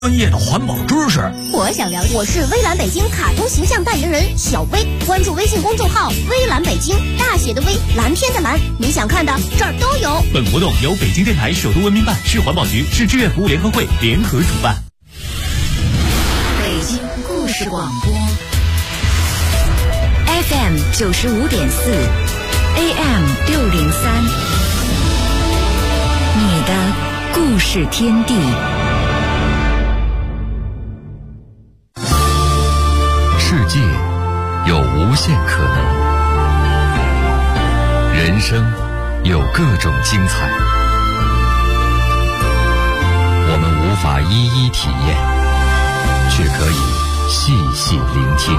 专业的环保知识， 我想了解。我是微蓝北京卡通形象代言人小薇，关注微信公众号微蓝北京，大写的微，蓝天的蓝，你想看的这儿都有。 本活动由北京电台首都文明办、市环保局、市志愿服务联合会联合主办。 北京故事广播 FM 95.4 AM 603，你的故事天地。 世界有无限可能，人生有各种精彩，我们无法一一体验，却可以细细聆听，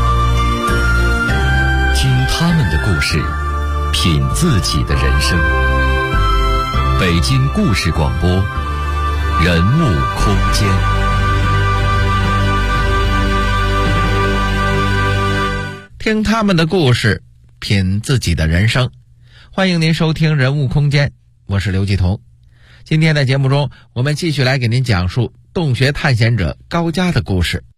听他们的故事，品自己的人生。北京故事广播，人物空间。 听他们的故事，品自己的人生。欢迎您收听人物空间，我是刘继彤。今天的节目中，我们继续来给您讲述洞穴探险者高佳的故事。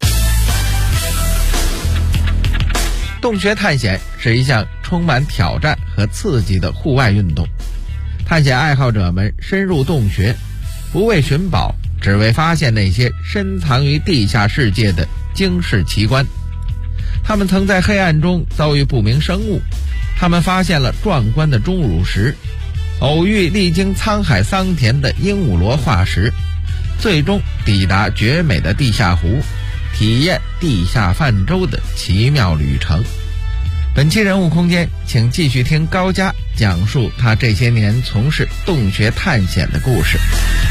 洞穴探险是一项充满挑战和刺激的户外运动，探险爱好者们深入洞穴，不为寻宝，只为发现那些深藏于地下世界的惊世奇观。他们曾在黑暗中遭遇不明生物，他们发现了壮观的钟乳石，偶遇历经沧海桑田的鹦鹉螺化石，最终抵达绝美的地下湖，体验地下泛舟的奇妙旅程。本期人物空间，请继续听高佳讲述他这些年从事洞穴探险的故事。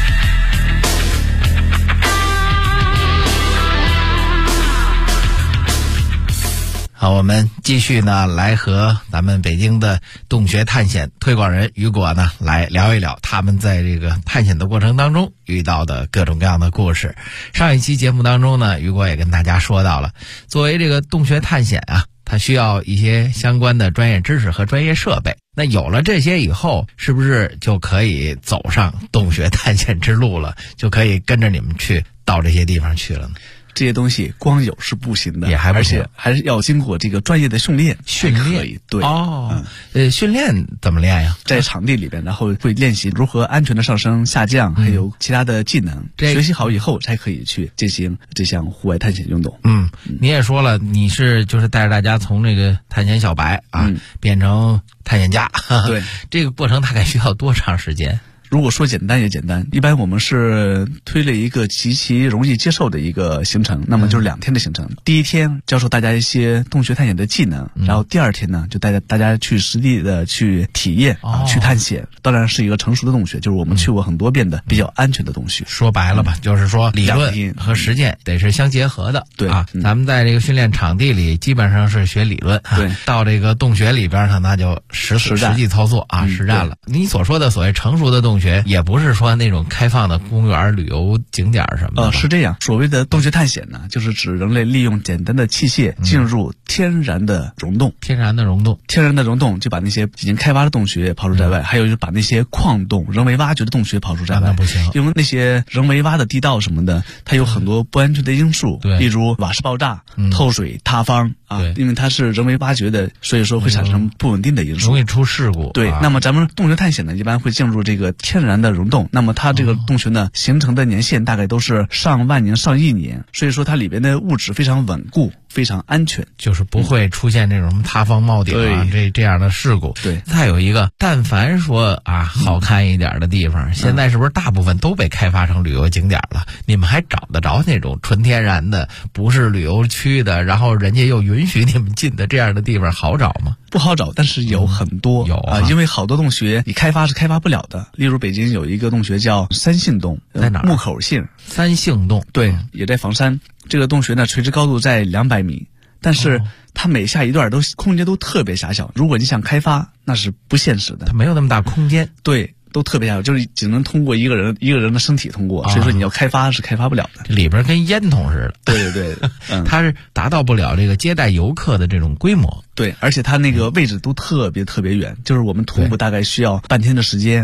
好，我们继续呢，来和咱们北京的洞穴探险推广人雨果呢，来聊一聊他们在这个探险的过程当中遇到的各种各样的故事。上一期节目当中呢，雨果也跟大家说到了，作为这个洞穴探险啊，它需要一些相关的专业知识和专业设备。那有了这些以后，是不是就可以走上洞穴探险之路了？就可以跟着你们去到这些地方去了呢？ 这些东西光有是不行的， 也还不行， 而且还是要经过这个专业的训练。 训练， 对哦，训练怎么练呀？ 在场地里边，然后会练习如何安全的上升、下降，还有其他的技能。学习好以后，才可以去进行这项户外探险运动。 你也说了，你是就是带着大家从这个探险小白啊，变成探险家。 对， 这个过程大概需要多长时间？ 如果说简单也简单，一般我们是推了一个极其容易接受的一个行程，那么就是2天的行程。第一天教授大家一些洞穴探险的技能，然后第2天呢就带着大家去实地的去体验去探险。当然是一个成熟的洞穴，就是我们去过很多遍的比较安全的洞穴。 说白了吧，就是说理论和实践得是相结合的。 对啊，咱们在这个训练场地里基本上是学理论， 对， 到这个洞穴里边呢，那就实际操作啊，实战了。你所说的所谓成熟的洞穴，也不是说那种开放的公园、旅游景点什么的。 是这样。所谓的洞穴探险呢，就是指人类利用简单的器械进入天然的溶洞。 天然的溶洞就把那些已经开发的洞穴抛出在外，还有就是把那些矿洞、人为挖掘的洞穴抛出在外。 那不行， 因为那些人为挖的地道什么的，它有很多不安全的因素，例如瓦石爆炸、透水、塌方啊，因为它是人为挖掘的，所以说会产生不稳定的因素， 容易出事故。 对，那么咱们洞穴探险呢，一般会进入这个天然的溶洞，那么它这个洞穴呢，形成的年限大概都是上万年、上亿年，所以说它里边的物质非常稳固，非常安全， 就是不会出现这种塌方冒顶啊，这样的事故。 对， 再有一个，但凡说啊好看一点的地方，现在是不是大部分都被开发成旅游景点了？你们还找得着那种纯天然的，不是旅游区的，然后人家又允许你们进的这样的地方好找吗？ 不好找，但是有很多， 有啊， 因为好多洞穴你开发是开发不了的。例如北京有一个洞穴叫三姓洞， 在哪儿？ 木口姓。 三姓洞， 对，也在房山。这个洞穴呢，垂直高度在200米，但是它每下一段空间都特别狭小。如果你想开发，那是不现实的， 它没有那么大空间。 对。都特别狭小，就是只能通过一个人的身体通过，所以说你要开发是开发不了的。 里边跟烟筒似的。 对对对， 它是达到不了这个接待游客的这种规模。 对，而且它那个位置都特别远，就是我们徒步大概需要半天的时间。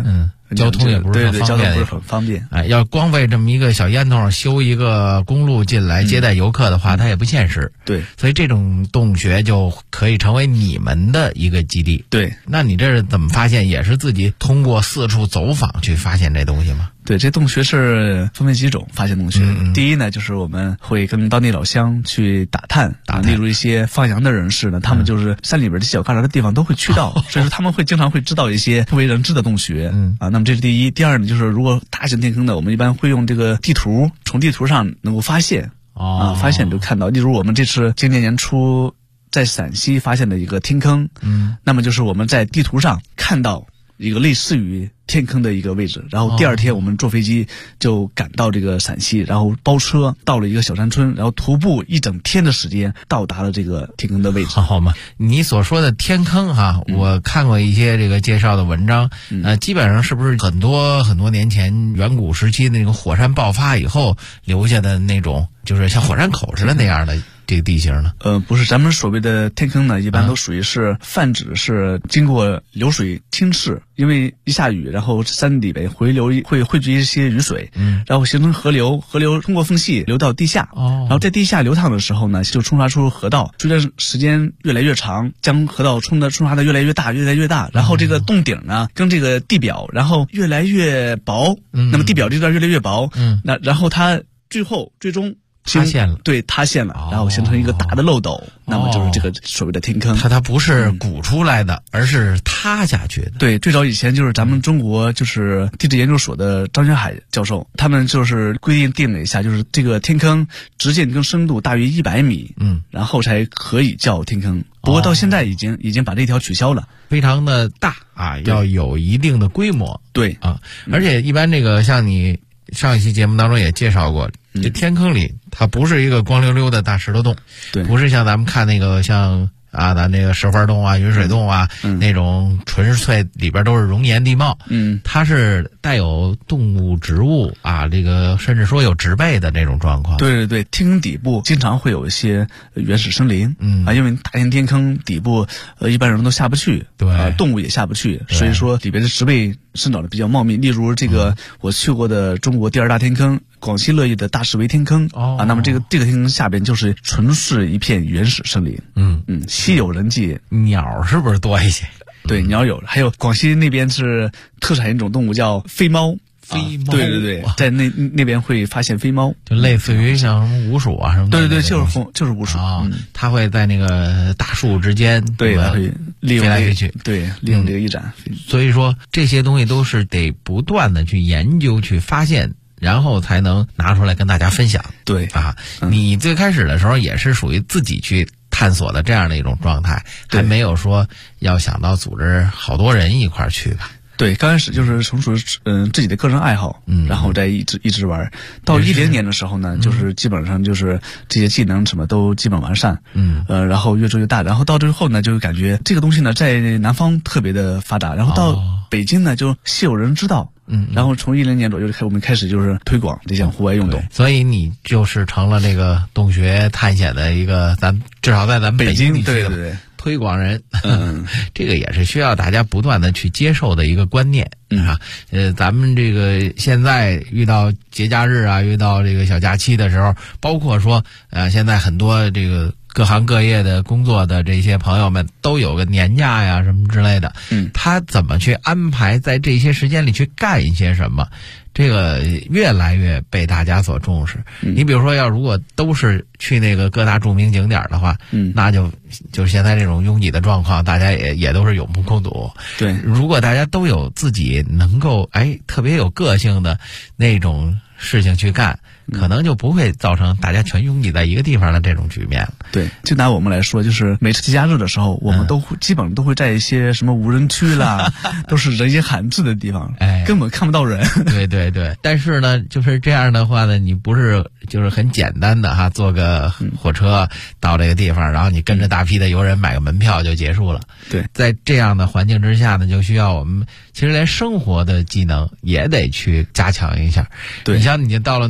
交通也不是对， 很方便， 交通不是很方便。 哎，要光为这么一个小烟囱修一个公路进来接待游客的话，它也不现实。 对， 所以这种洞穴就可以成为你们的一个基地。 对， 那你这是怎么发现？也是自己通过四处走访去发现这东西吗？ 对，这洞穴是分为几种发现洞穴。第一呢，就是我们会跟当地老乡去打探，例如一些放羊的人士呢，他们就是山里边的小旮旯的地方都会去到，所以说他们会经常会知道一些不为人知的洞穴。那么这是第一。第二呢，就是如果大型天坑的，我们一般会用这个地图，从地图上能够发现发现就看到，例如我们这次今年年初在陕西发现的一个天坑，那么就是我们在地图上看到一个类似于天坑的一个位置，然后第二天我们坐飞机就赶到这个陕西，然后包车到了一个小山村，然后徒步一整天的时间到达了这个天坑的位置。 好嘛，你所说的天坑哈，我看过一些这个介绍的文章，基本上是不是很多很多年前远古时期那种火山爆发以后留下的那种，就是像火山口似的那样的这个地形呢？ 不是，咱们所谓的天坑呢，一般都属于是泛指是经过流水侵蚀，因为一下雨，然后山里边回流会汇聚一些雨水，然后形成河流，河流通过缝隙流到地下，然后在地下流淌的时候呢，就冲刷出河道，随着时间越来越长，将河道冲刷的越来越大，越来越大，然后这个洞顶呢跟这个地表然后越来越薄，那么地表这段越来越薄，那然后它最终塌陷了， 对，塌陷了，然后形成一个大的漏斗，那么就是这个所谓的天坑。 它不是鼓出来的，而是塌下去的。 对，最早以前就是咱们中国就是地质研究所的张学海教授，他们就是定了一下，就是这个天坑直径跟深度大于100米，然后才可以叫天坑。不过到现在已经把这条取消了， 非常的大啊，要有一定的规模。 对啊， 而且一般这个像你上一期节目当中也介绍过，这天坑里它不是一个光溜溜的大石头洞， 对， 不是像咱们看那个像咱那个石花洞啊、云水洞啊，那种纯粹里边都是熔岩地貌，它是带有动物、植物啊，这个甚至说有植被的这种状况。 对对对，天坑底部经常会有一些原始森林，因为大型天坑底部一般人都下不去， 对， 动物也下不去，所以说里边的植被生长的比较茂密。例如这个我去过的中国第2大天坑广西乐意的大石围天坑，那么这个天坑下边就是纯是一片原始森林，稀有人迹。 鸟是不是多一些？ 对，鸟有，还有广西那边是特产一种动物叫飞猫。 飞猫， 对对对，在那边会发现飞猫， 就类似于像什么鼯鼠啊什么的。 对对对，就是鼯鼠啊，它会在那个大树之间， 对，会利用飞来飞去， 对，利用这个翼展。 所以说这些东西都是得不断的去研究、去发现，然后才能拿出来跟大家分享。 对啊，你最开始的时候也是属于自己去探索的这样的一种状态，还没有说要想到组织好多人一块儿去吧。 对，刚开始就是从属于自己的个人爱好，然后再一直玩。到2010年的时候呢，就是基本上就是这些技能什么都基本完善，然后越做越大。然后到最后呢，就感觉这个东西呢在南方特别的发达，然后到北京呢就稀有人知道。然后从2010年左右我们开始就是推广这项户外运动， 所以你就是成了这个洞穴探险的一个至少在咱们北京地区的推广人。这个也是需要大家不断的去接受的一个观念啊。咱们这个现在遇到节假日啊，遇到这个小假期的时候，包括说现在很多这个各行各业的工作的这些朋友们都有个年假呀什么之类的，他怎么去安排在这些时间里去干一些什么，这个越来越被大家所重视。你比如说如果都是去那个各大著名景点的话，那就现在这种拥挤的状况，大家也都是有目共睹。 对， 如果大家都有自己能够特别有个性的那种事情去干，可能就不会造成大家全拥挤在一个地方的这种局面了。 对，就拿我们来说，就是每次节假日的时候，我们基本都会在一些什么无人区啦，都是人烟罕至的地方，根本看不到人。 对对对，但是呢，就是这样的话呢，你不是就是很简单的坐个火车到这个地方，然后你跟着大批的游人买个门票就结束了。 对， 在这样的环境之下呢，就需要我们其实连生活的技能也得去加强一下。 对， 你像你到了那些没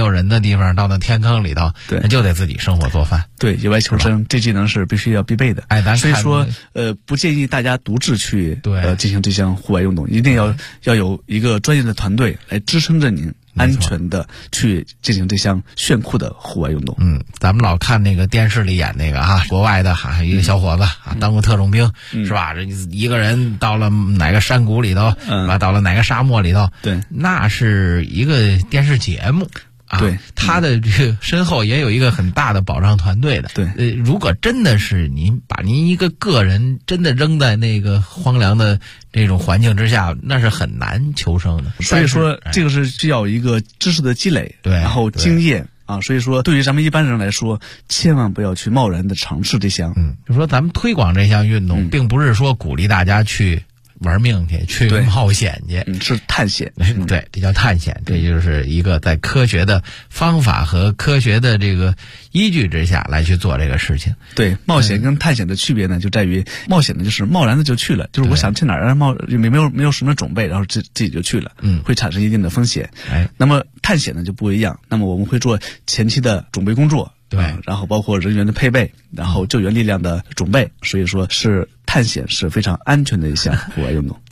有人的地方，到那天坑里头， 对， 那就得自己生火做饭。 对，野外求生这技能是必须要必备的。所以说不建议大家独自去进行这项户外运动，一定要有一个专业的团队来支撑着您安全的去进行这项炫酷的户外运动。 咱们老看那个电视里演那个国外的一个小伙子当过特种兵，是吧？这一个人到了哪个山谷里头，到了哪个沙漠里头， 对， 那是一个电视节目。 对， 他的这个身后也有一个很大的保障团队的。 对， 如果真的是您把您一个人真的扔在那个荒凉的这种环境之下，那是很难求生的。 所以说，这个是需要一个知识的积累， 对， 然后经验所以说，对于咱们一般人来说，千万不要去贸然的尝试这项。 就说咱们推广这项运动，并不是说鼓励大家去玩命去冒险去， 是探险。 对，这叫探险，这就是一个在科学的方法和科学的这个依据之下来去做这个事情。 对，冒险跟探险的区别呢，就在于冒险呢就是贸然的就去了，就是我想去哪儿没有什么准备，然后自己就去了，会产生一定的风险。那么探险呢就不一样，那么我们会做前期的准备工作。 对， 然后包括人员的配备，然后救援力量的准备，所以说是探险是非常安全的一项户外运动。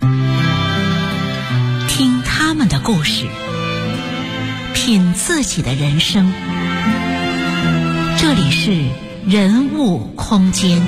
听他们的故事，品自己的人生。这里是人物空间。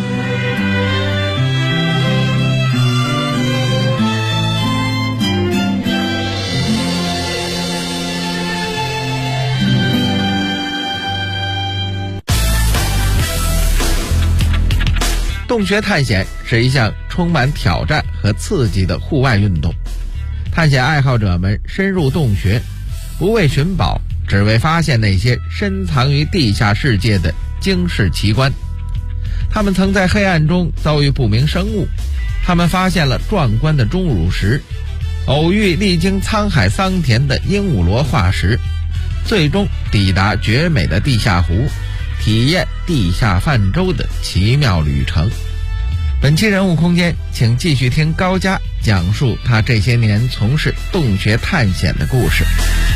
洞穴探险是一项充满挑战和刺激的户外运动，探险爱好者们深入洞穴，不为寻宝，只为发现那些深藏于地下世界的惊世奇观。他们曾在黑暗中遭遇不明生物，他们发现了壮观的钟乳石，偶遇历经沧海桑田的鹦鹉螺化石，最终抵达绝美的地下湖，体验地下泛舟的奇妙旅程。本期人物空间，请继续听高佳讲述他这些年从事洞穴探险的故事。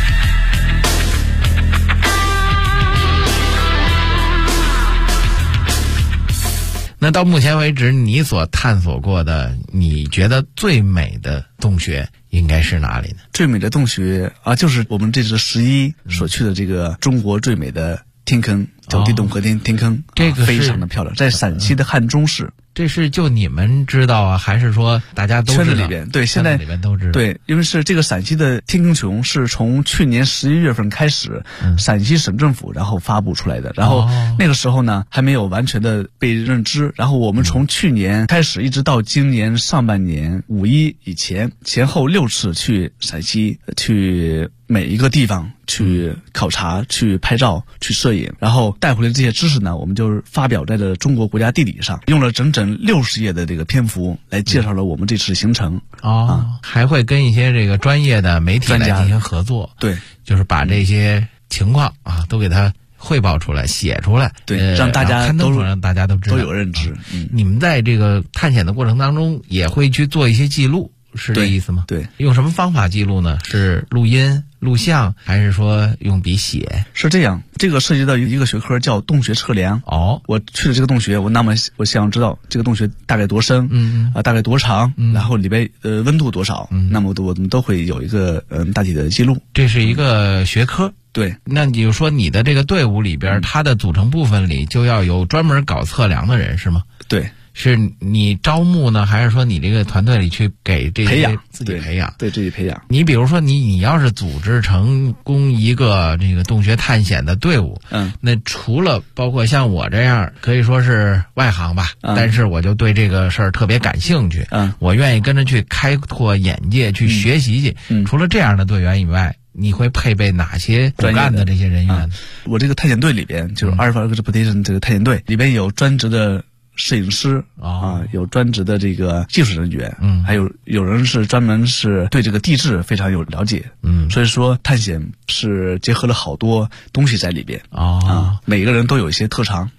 那到目前为止，你所探索过的，你觉得最美的洞穴应该是哪里呢？ 最美的洞穴就是我们这次11所去的这个中国最美的天坑，叫地洞河天坑， 这个非常的漂亮，在陕西的汉中市。 这是就你们知道还是说大家都知道？ 圈子里边，对，现在里边都知道。 对，因为是这个陕西的天坑群是从去年11月份开始，陕西省政府然后发布出来的，然后那个时候呢还没有完全的被认知，然后我们从去年开始一直到今年上半年5·1以前，前后6次去陕西去每一个地方去考察、去拍照、去摄影，然后带回来这些知识呢，我们就发表在了中国国家地理上，用了整整60页的这个篇幅来介绍了我们这次行程。 还会跟一些这个专业的媒体来进行合作。 对， 就是把这些情况都给它汇报出来、写出来， 对，让大家都让大家都知道， 都有认知。 你们在这个探险的过程当中也会去做一些记录。是这意思吗？ 对， 用什么方法记录呢？是录音、录像，还是说用笔写？ 是这样，这个涉及到一个学科叫洞穴测量。我去了这个洞穴，我想知道这个洞穴大概多深，大概多长，然后里边温度多少，那么我们都会有一个大体的记录。 这是一个学科。 对， 那你就说你的这个队伍里边，它的组成部分里就要有专门搞测量的人，是吗？ 对。 是你招募呢，还是说你这个团队里去给这些自己培养？ 对，自己培养。 你比如说你要是组织成功一个这个洞穴探险的队伍，那除了包括像我这样可以说是外行吧，但是我就对这个事儿特别感兴趣，我愿意跟着去开拓眼界，去学习去。除了这样的队员以外，你会配备哪些骨干的这些人员？ 我这个探险队里边，就是Alpha Expedition这个探险队里边有专职的摄影师有专职的这个技术人员，还有人是专门是对这个地质非常有了解，所以说探险是结合了好多东西在里边每个人都有一些特长。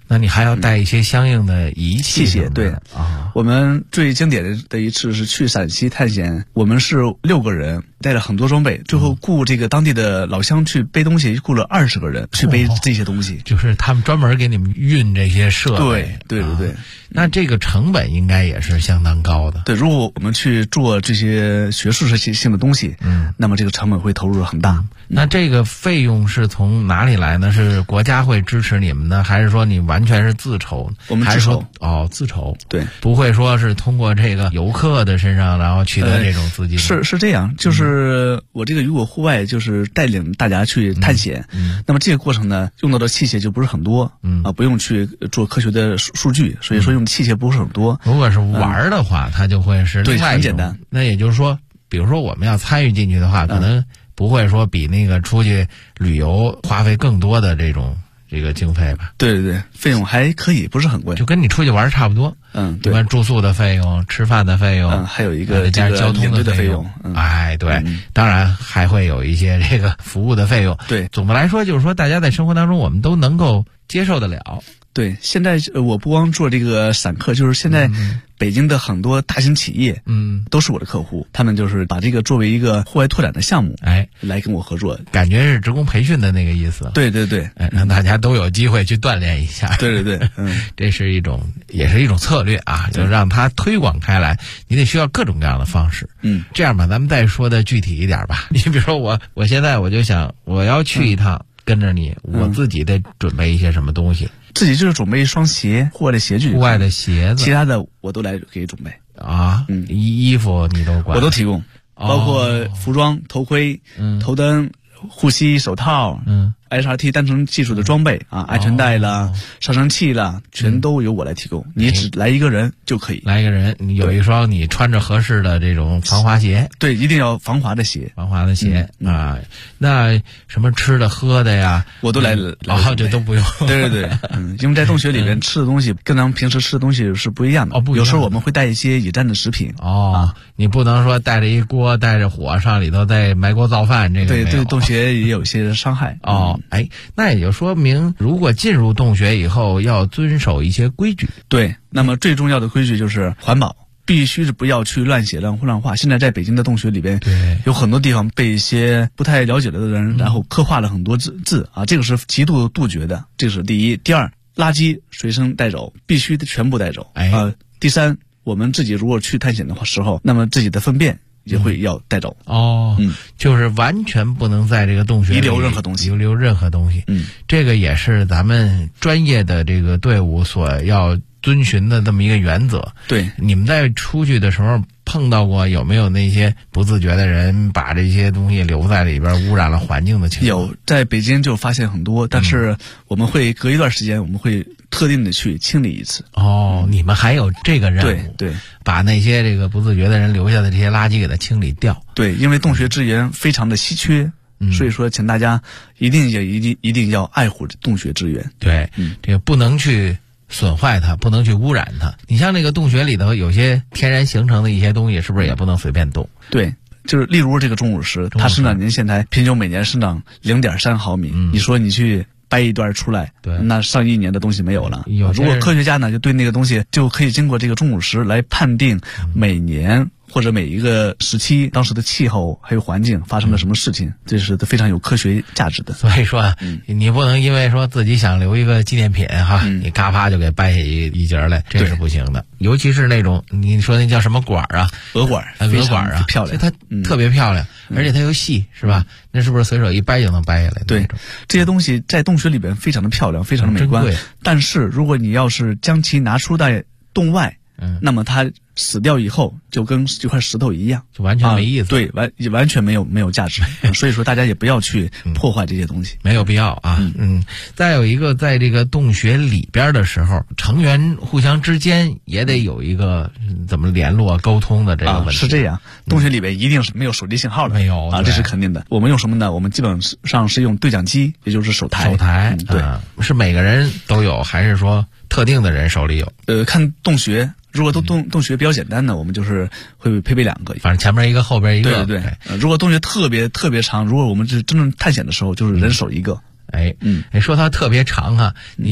那你还要带一些相应的仪器器械，对啊。 我们最经典的一次是去陕西探险，我们是6个人，带了很多装备，最后雇这个当地的老乡去背东西，雇了20个人去背这些东西， 就是他们专门给你们运这些设备。 对。 那这个成本应该也是相当高的。 对，如果我们去做这些学术性的东西，那么这个成本会投入很大。 那这个费用是从哪里来呢？是国家会支持你们呢，还是说你完全是自筹？ 我们自筹。 自筹。 对， 不会说是通过这个游客的身上，然后取得这种资金。 是这样，就是我这个雨果户外就是带领大家去探险，那么这个过程呢，用到的器械就不是很多，不用去做科学的数据，所以说用的器械不是很多。 如果是玩的话，它就会是另外一种。 对，很简单。 那也就是说，比如说我们要参与进去的话，可能不会说比那个出去旅游花费更多的这个经费吧？ 对，费用还可以，不是很贵， 就跟你出去玩差不多。 对， 关住宿的费用、吃饭的费用， 还有一个加交通的费用。对，当然还会有一些这个服务的费用。 对， 总的来说就是说，大家在生活当中我们都能够接受得了。 对，现在我不光做这个散客，就是现在北京的很多大型企业，都是我的客户，他们就是把这个作为一个户外拓展的项目，来跟我合作， 感觉是职工培训的那个意思。 对， 让大家都有机会去锻炼一下。 对， 这是也是一种策略啊，就让它推广开来，你得需要各种各样的方式。这样吧，咱们再说的具体一点吧。你比如说我现在我就想我要去一趟，跟着你，我自己得准备一些什么东西。 自己就是准备一双鞋，户外的鞋具， 户外的鞋子， 其他的我都来给准备啊。衣服你都管， 我都提供，包括服装、头盔、头灯、护膝、手套，HRT 单程技术的装备啊，安全带啦、上升器啦，全都由我来提供。你只来一个人就可以， 来一个人，你有一双你穿着合适的这种防滑鞋。 对，一定要防滑的鞋。 啊，那什么吃的喝的呀， 我都来这都不用。 对，因为在洞穴里面吃的东西跟咱们平时吃的东西是不一样的。有时候我们会带一些野战的食品。 你不能说带着一锅带着火上里头再埋锅造饭，这个对洞穴也有些伤害。 那也就说明，如果进入洞穴以后，要遵守一些规矩。 对，那么最重要的规矩就是环保，必须是不要去乱写乱画。现在在北京的洞穴里边，有很多地方被一些不太了解的人，然后刻画了很多字啊，这个是极度杜绝的，这是第一。第二，垃圾随身带走，必须全部带走。第三，我们自己如果去探险的时候，那么自己的粪便也会要带走。 就是完全不能在这个洞穴里遗留任何东西。 这个也是咱们专业的这个队伍所要遵循的这么一个原则。 对， 你们在出去的时候碰到过有没有那些不自觉的人把这些东西留在里边，污染了环境的情况？ 有，在北京就发现很多，但是我们会隔一段时间，我们会特定的去清理一次。 你们还有这个任务？对， 把那些这个不自觉的人留下的这些垃圾给它清理掉。 对，因为洞穴资源非常的稀缺。所以说，请大家一定要爱护洞穴资源。 对，这个不能去损坏它，不能去污染它。你像那个洞穴里头有些天然形成的一些东西，是不是也不能随便动？ 对，就是例如这个钟乳石，它生长年限才平均每年生长0.3毫米。你说你去掰一段出来，那上1年的东西没有了。如果科学家呢，就对那个东西就可以经过这个钟乳石来判定每年或者每一个时期当时的气候还有环境发生了什么事情，这是非常有科学价值的。 所以说你不能因为说自己想留一个纪念品你嘎啪就给掰下一节来，这是不行的。尤其是那种你说那叫什么管啊， 鹅管啊，漂亮， 它特别漂亮，而且它又细，是吧？那是不是随手一掰就能掰下来？ 对，这些东西在洞穴里边非常的漂亮，非常的美观。但是如果你要是将其拿出在洞外，那么它死掉以后就跟这块石头一样， 就完全没意思。 对，完全没有价值。所以说大家也不要去破坏这些东西， 没有必要啊。再有一个，在这个洞穴里边的时候，成员互相之间也得有一个怎么联络沟通的这个问题。 是这样，洞穴里边一定是没有手机信号的， 没有这是肯定的。我们用什么呢？我们基本上是用对讲机，也就是手台。 对，是每个人都有，还是说特定的人手里有？ 看洞穴。如果洞穴比较简单的，我们就是会配备2个， 反正前面一个，后边一个。 对。如果洞穴特别长，如果我们是真正探险的时候，就是人手1个。 说它特别长你们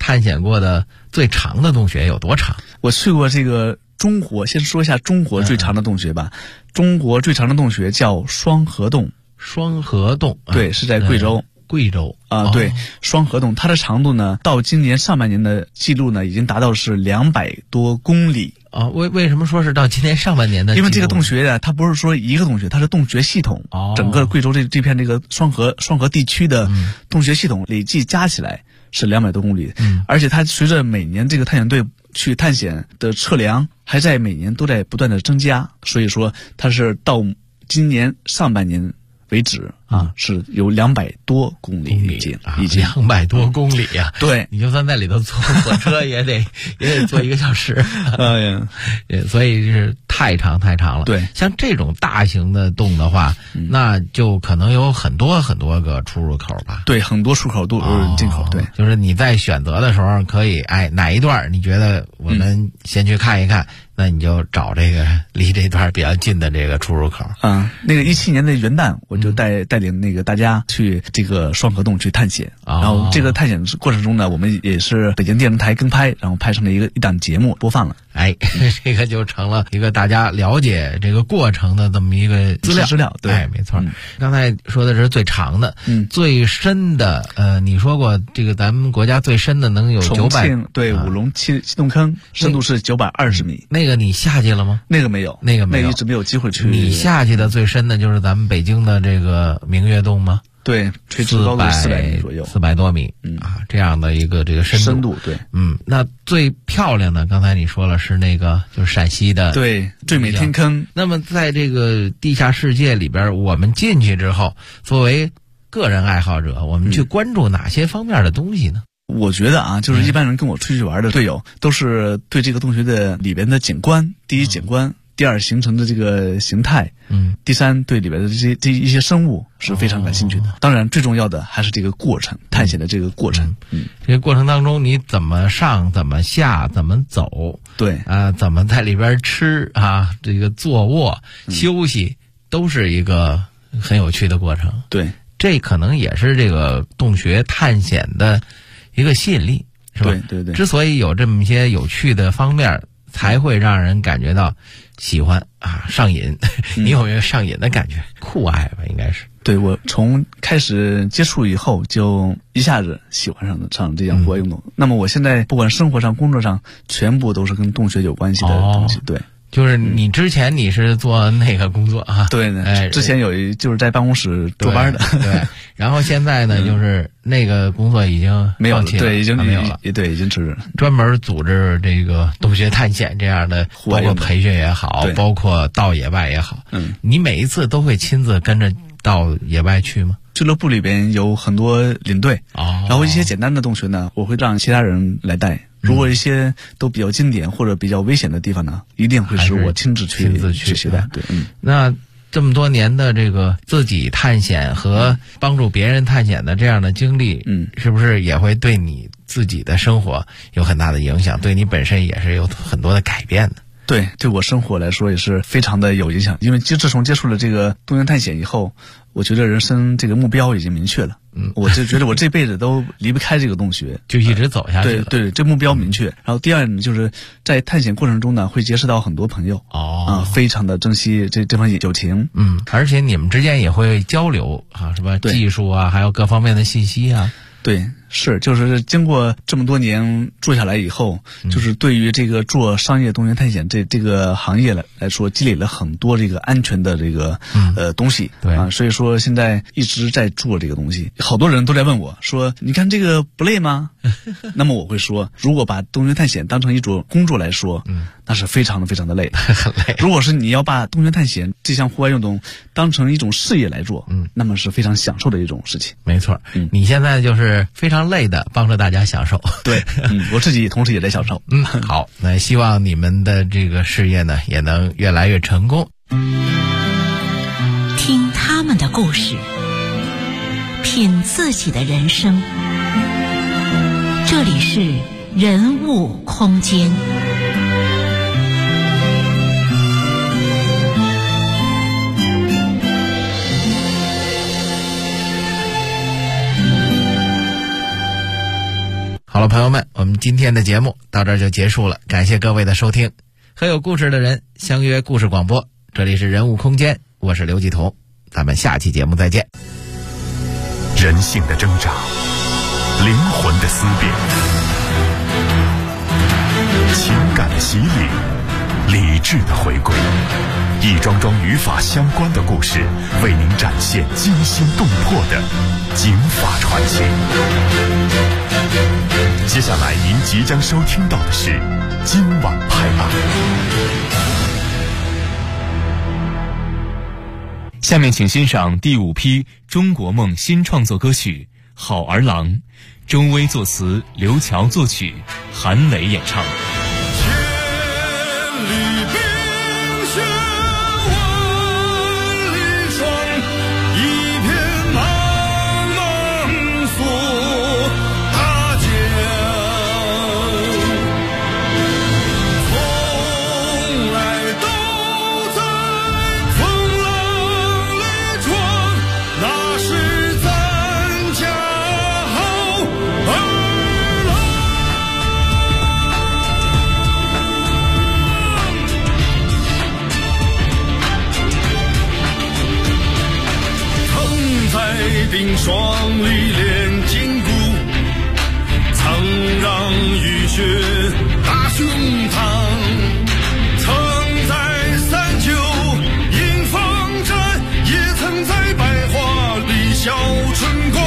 探险过的最长的洞穴有多长？ 我去过这个中国，先说一下中国最长的洞穴吧。中国最长的洞穴叫双河洞。 双河洞， 对，是在贵州。 贵州对，双河洞，它的长度呢，到今年上半年的记录呢，已经达到是200多公里。 为什么说是到今年上半年的？ 因为这个洞穴呀，它不是说一个洞穴，它是洞穴系统。整个贵州这片这个双河地区的洞穴系统累计加起来是200多公里。而且它随着每年这个探险队去探险的测量，还在每年都在不断的增加，所以说它是到今年上半年为止是有200多公里已经 200多公里啊！ 对， 你就算在里头坐火车也得坐1个小时。 哎呀， 所以是太长了。 对， 像这种大型的洞的话，那就可能有很多个出入口吧？ 对，很多出口都有进口。对， 就是你在选择的时候可以，哪一段你觉得我们先去看一看，那你就找这个离这段比较近的这个出入口。 那个17年的元旦，我就带领那个大家去这个双河洞去探险。然后这个探险过程中呢，我们也是北京电视台跟拍，然后拍成了一档节目播放了。 这个就成了一个大家了解这个过程的这么一个资料。对，没错。刚才说的是最长的，最深的，你说过这个咱们国家最深的能有900， 对，五龙七洞坑，深度是920米。 那个你下去了吗？ 那个没有，那一直没有机会去。 你下去的最深的就是咱们北京的这个明月洞吗？ 对，垂直高度400米左右 ，400多米，这样的一个这个深度， 对， 那最漂亮的，刚才你说了是那个，就是陕西的， 对，最美天坑。 那么在这个地下世界里边，我们进去之后，作为个人爱好者，我们去关注哪些方面的东西呢？ 我觉得就是一般人跟我出去玩的队友，都是对这个洞穴的里边的景观，第一景观。第二，形成的这个形态，第三，对里边的这一些生物是非常感兴趣的。当然，最重要的还是这个过程，探险的这个过程。 这个过程当中，你怎么上，怎么下，怎么走， 对怎么在里边吃这个坐卧、休息，都是一个很有趣的过程。 对， 这可能也是这个洞穴探险的一个吸引力，是吧？ 对。 之所以有这么一些有趣的方面，才会让人感觉到喜欢上瘾。你有没有上瘾的感觉？酷爱吧，应该是。 对，我从开始接触以后，就一下子喜欢上这项户外运动。那么我现在不管生活上、工作上，全部都是跟洞穴有关系的东西。对。 就是你之前你是做那个工作对呢，之前就是在办公室坐班的， 对。然后现在呢，就是那个工作已经没有了， 对， 已经没有了， 对，已经是专门组织这个洞穴探险这样的，包括培训也好，包括到野外也好，你每一次都会亲自跟着到野外去吗？ 俱乐部里边有很多领队，然后一些简单的洞穴呢，我会让其他人来带。如果一些都比较经典或者比较危险的地方呢，一定会是我亲自去携带。对， 那这么多年的这个自己探险和帮助别人探险的这样的经历，是不是也会对你自己的生活有很大的影响？对你本身也是有很多的改变的。 对我生活来说也是非常的有影响，因为自从接触了这个洞穴探险以后，我觉得人生这个目标已经明确了。我就觉得我这辈子都离不开这个洞穴， 就一直走下去了。 对，这目标明确。然后第二呢，就是在探险过程中呢，会结识到很多朋友。非常的珍惜这份友情。 而且你们之间也会交流什么技术还有各方面的信息对，就是经过这么多年做下来以后，就是对于这个做商业洞穴探险这个行业来说，积累了很多这个安全的这个东西。 对所以说现在一直在做这个东西。好多人都在问我说：“你看这个不累吗？”那么我会说，如果把洞穴探险当成一种工作来说，那是非常的累。 很累。 如果是你要把洞穴探险这项户外运动当成一种事业来做，那么是非常享受的一种事情。 没错。你现在就是非常累的帮着大家享受。 对，我自己同时也在享受。 好，那希望你们的这个事业呢也能越来越成功。 听他们的故事，品自己的人生。这里是人物空间。 好了，朋友们，我们今天的节目到这儿就结束了，感谢各位的收听。和有故事的人相约故事广播，这里是人物空间，我是刘继彤，咱们下期节目再见。 人性的挣扎，灵魂的思辨，情感的洗礼，理智的回归，一桩桩与法相关的故事，为您展现惊心动魄的警法传奇。接下来您即将收听到的是今晚拍案。下面请欣赏第5批中国梦新创作歌曲《好儿郎》，周薇作词，刘乔作曲，韩磊演唱。 千里冰雪万里霜，一片茫茫锁大江，从来都在风浪里闯，那是咱家好儿郎。曾在冰霜里练筋骨，曾让雨雪打胸膛，曾在39迎风战，也曾在百花里笑春光，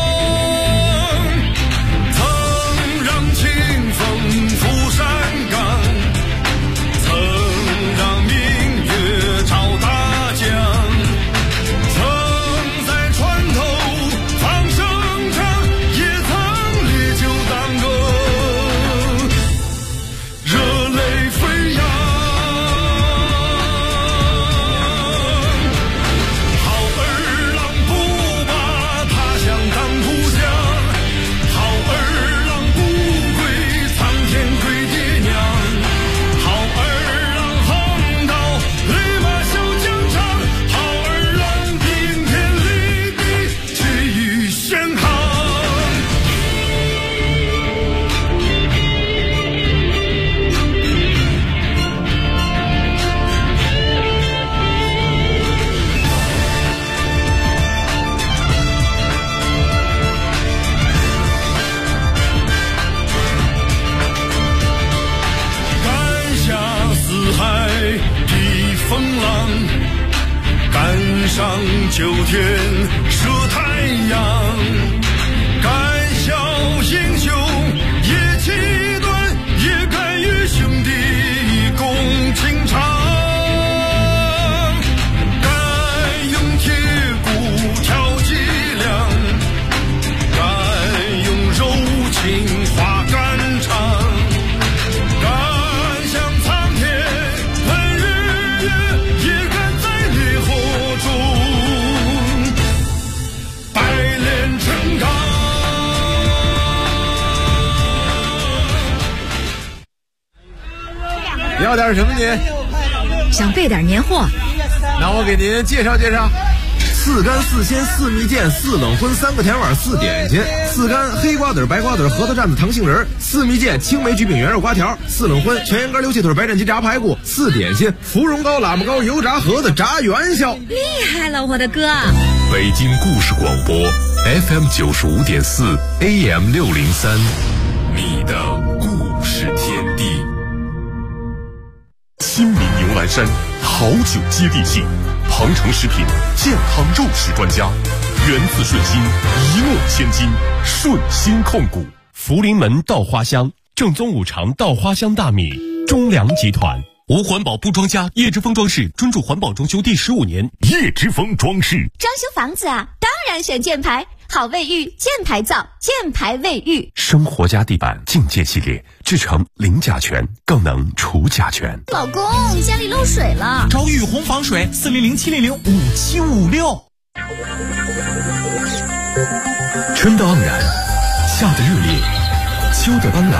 曾让清风拂山岗，曾让明月照大江，曾在船头放声唱，也曾烈酒当歌，热泪飞扬。好儿郎不把他乡当故乡，好儿郎不归苍天跪爹娘，好儿郎横刀立马笑疆场，好儿郎顶天立地气宇轩昂。赶下四海的风浪，赶上9天射太阳，敢笑英雄也气短，也敢与兄弟共情长，敢用铁骨挑脊梁，敢用柔情画肝肠，敢向苍天喷日月，也敢在烈火中百炼成钢。 要点什么您？ 想备点年货， 那我给您介绍介绍。4干4鲜4蜜饯4冷荤3个甜碗4点心，4干黑瓜子白瓜子核桃蘸子糖杏仁，4蜜饯青梅焗饼圆肉瓜条，4冷荤全羊肝溜气腿白斩鸡炸排骨，4点心芙蓉糕喇嘛糕油炸盒子炸元宵。 厉害了，我的哥！ 北京故事广播 FM 95.4 AM 603，你的故事天地。亲民牛栏山好酒接地气，鹏程食品健康肉食专家，源自顺心，一诺千金，顺心控股。福临门稻花香，正宗五常稻花香大米，中粮集团。无环保不装家，叶之峰装饰专注环保装修第15年，叶之峰装饰。 装修房子啊，当然选箭牌，好卫浴，箭牌造，箭牌卫浴。 生活家地板境界系列，制成零甲醛，更能除甲醛。 老公，家里漏水了， 找雨虹防水，400-700-5756。 春的盎然，夏的热烈，秋的斑斓。